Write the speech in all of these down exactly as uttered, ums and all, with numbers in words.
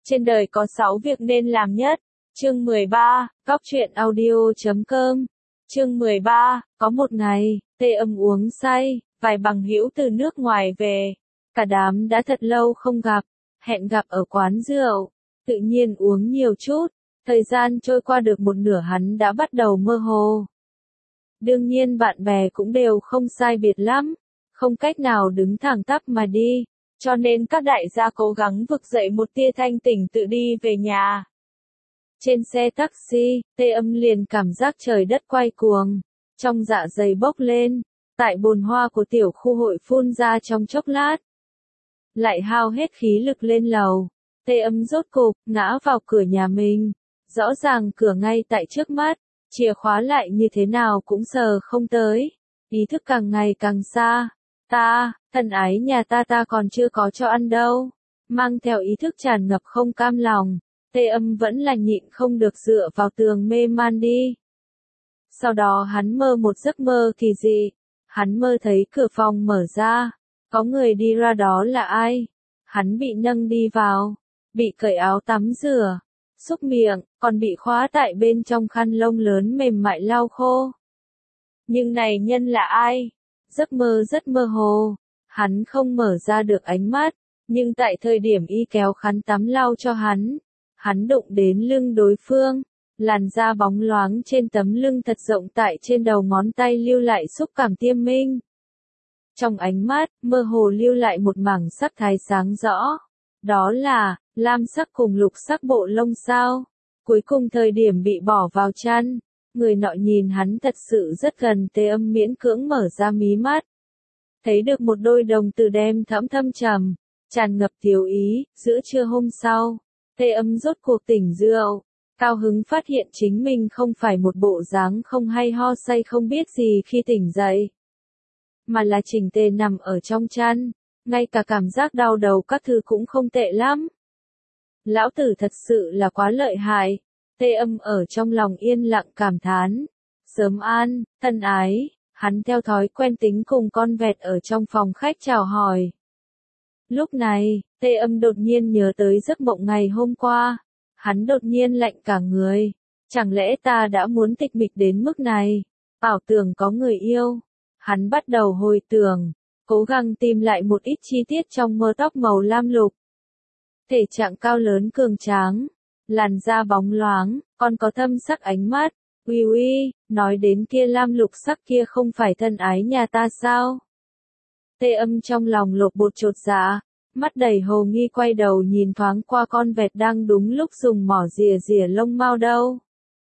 Trên đời có sáu việc nên làm nhất. Chương mười ba, Cóc truyện audio chấm com. Chương mười ba, có một ngày, Tê Âm uống say, vài bằng hữu từ nước ngoài về. Cả đám đã thật lâu không gặp, hẹn gặp ở quán rượu, tự nhiên uống nhiều chút. Thời gian trôi qua được một nửa hắn đã bắt đầu mơ hồ. Đương nhiên bạn bè cũng đều không sai biệt lắm, không cách nào đứng thẳng tắp mà đi, cho nên các đại gia cố gắng vực dậy một tia thanh tỉnh tự đi về nhà. Trên xe taxi, Tê Âm liền cảm giác trời đất quay cuồng, trong dạ dày bốc lên, tại bồn hoa của tiểu khu hội phun ra trong chốc lát. Lại hao hết khí lực lên lầu, Tê Âm rốt cục ngã vào cửa nhà mình, rõ ràng cửa ngay tại trước mắt, chìa khóa lại như thế nào cũng sờ không tới, ý thức càng ngày càng xa. Ta, thân ái nhà ta ta còn chưa có cho ăn đâu. Mang theo ý thức tràn ngập không cam lòng, Tê Âm vẫn là nhịn không được dựa vào tường mê man đi. Sau đó hắn mơ một giấc mơ kỳ dị, hắn mơ thấy cửa phòng mở ra, có người đi ra, đó là ai? Hắn bị nâng đi vào, bị cởi áo tắm rửa, xúc miệng, còn bị khóa tại bên trong khăn lông lớn mềm mại lau khô. Nhưng này nhân là ai? Giấc mơ rất mơ hồ, hắn không mở ra được ánh mắt, nhưng tại thời điểm y kéo khăn tắm lau cho hắn, hắn đụng đến lưng đối phương, làn da bóng loáng trên tấm lưng thật rộng tại trên đầu ngón tay lưu lại xúc cảm tiêm minh. Trong ánh mắt, mơ hồ lưu lại một mảng sắc thái sáng rõ, đó là lam sắc cùng lục sắc bộ lông sao. Cuối cùng thời điểm bị bỏ vào chăn, người nọ nhìn hắn thật sự rất gần. Tê Âm miễn cưỡng mở ra mí mắt, thấy được một đôi đồng tử đen thẫm thâm trầm, tràn ngập thiếu ý. Giữa trưa hôm sau, Tê Âm rốt cuộc tỉnh rượu, cao hứng phát hiện chính mình không phải một bộ dáng không hay ho say không biết gì khi tỉnh dậy, mà là chỉnh tề nằm ở trong chăn, ngay cả cảm giác đau đầu các thứ cũng không tệ lắm. Lão tử thật sự là quá lợi hại. Tê Âm ở trong lòng yên lặng cảm thán. Sớm an, thân ái, hắn theo thói quen tính cùng con vẹt ở trong phòng khách chào hỏi. Lúc này, Tê Âm đột nhiên nhớ tới giấc mộng ngày hôm qua. Hắn đột nhiên lạnh cả người. Chẳng lẽ ta đã muốn tịch mịch đến mức này? Ảo tưởng có người yêu. Hắn bắt đầu hồi tưởng, cố gắng tìm lại một ít chi tiết trong mơ. Tóc màu lam lục, thể trạng cao lớn cường tráng, làn da bóng loáng, còn có thâm sắc ánh mắt. Uy uy, nói đến kia lam lục sắc kia không phải thân ái nhà ta sao? Tê Âm trong lòng lột bột chột dạ, mắt đầy hồ nghi quay đầu nhìn thoáng qua con vẹt đang đúng lúc dùng mỏ rìa rìa lông mao đâu.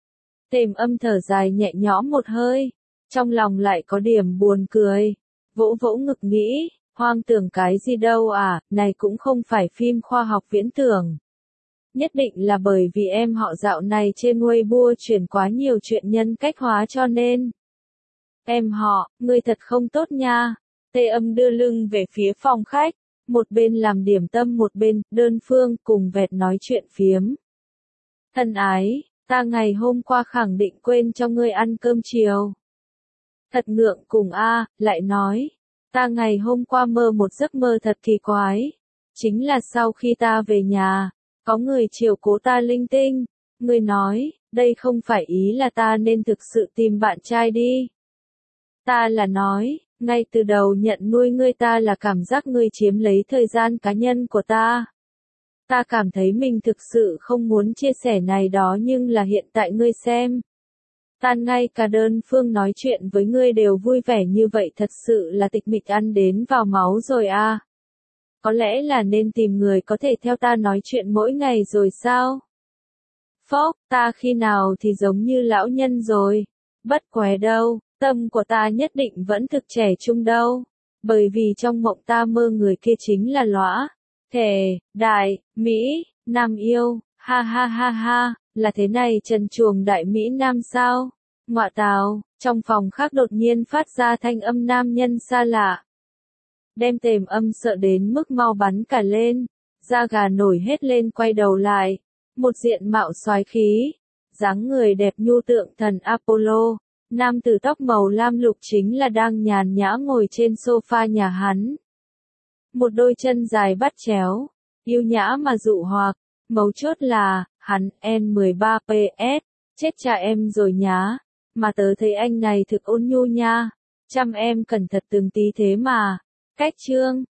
Tềm Âm thở dài nhẹ nhõm một hơi, trong lòng lại có điểm buồn cười, vỗ vỗ ngực nghĩ, hoang tưởng cái gì đâu à, này cũng không phải phim khoa học viễn tưởng. Nhất định là bởi vì em họ dạo này trên Weibo chuyển quá nhiều chuyện nhân cách hóa cho nên. Em họ, ngươi thật không tốt nha. Tê Âm đưa lưng về phía phòng khách, một bên làm điểm tâm một bên, đơn phương cùng vẹt nói chuyện phiếm. Thân ái, ta ngày hôm qua khẳng định quên cho ngươi ăn cơm chiều. Thật ngượng cùng a, lại nói, ta ngày hôm qua mơ một giấc mơ thật kỳ quái. Chính là sau khi ta về nhà, có người chiều cố ta linh tinh. Ngươi nói, đây không phải ý là ta nên thực sự tìm bạn trai đi. Ta là nói, ngay từ đầu nhận nuôi ngươi ta là cảm giác ngươi chiếm lấy thời gian cá nhân của ta. Ta cảm thấy mình thực sự không muốn chia sẻ này đó, nhưng là hiện tại ngươi xem. Ta ngay cả đơn phương nói chuyện với ngươi đều vui vẻ như vậy, thật sự là tịch mịch ăn đến vào máu rồi à. Có lẽ là nên tìm người có thể theo ta nói chuyện mỗi ngày rồi sao? Phốc, ta khi nào thì giống như lão nhân rồi. Bất què đâu, tâm của ta nhất định vẫn thực trẻ trung đâu. Bởi vì trong mộng ta mơ người kia chính là lõa, thể, đại, Mỹ, Nam yêu, ha ha ha ha, là thế này trần truồng đại Mỹ Nam sao? Ngọa tào, trong phòng khác đột nhiên phát ra thanh âm nam nhân xa lạ. Đem Tềm Âm sợ đến mức mau bắn cả lên, da gà nổi hết lên, quay đầu lại, một diện mạo soái khí, dáng người đẹp nhu tượng thần Apollo, nam tử tóc màu lam lục chính là đang nhàn nhã ngồi trên sofa nhà hắn. Một đôi chân dài bắt chéo, yêu nhã mà dụ hoặc, Mấu chốt là, hắn N mười ba P S, chết cha em rồi nhá, mà tớ thấy anh này thực ôn nhu nha, chăm em cẩn thận từng tí thế mà. Cách chương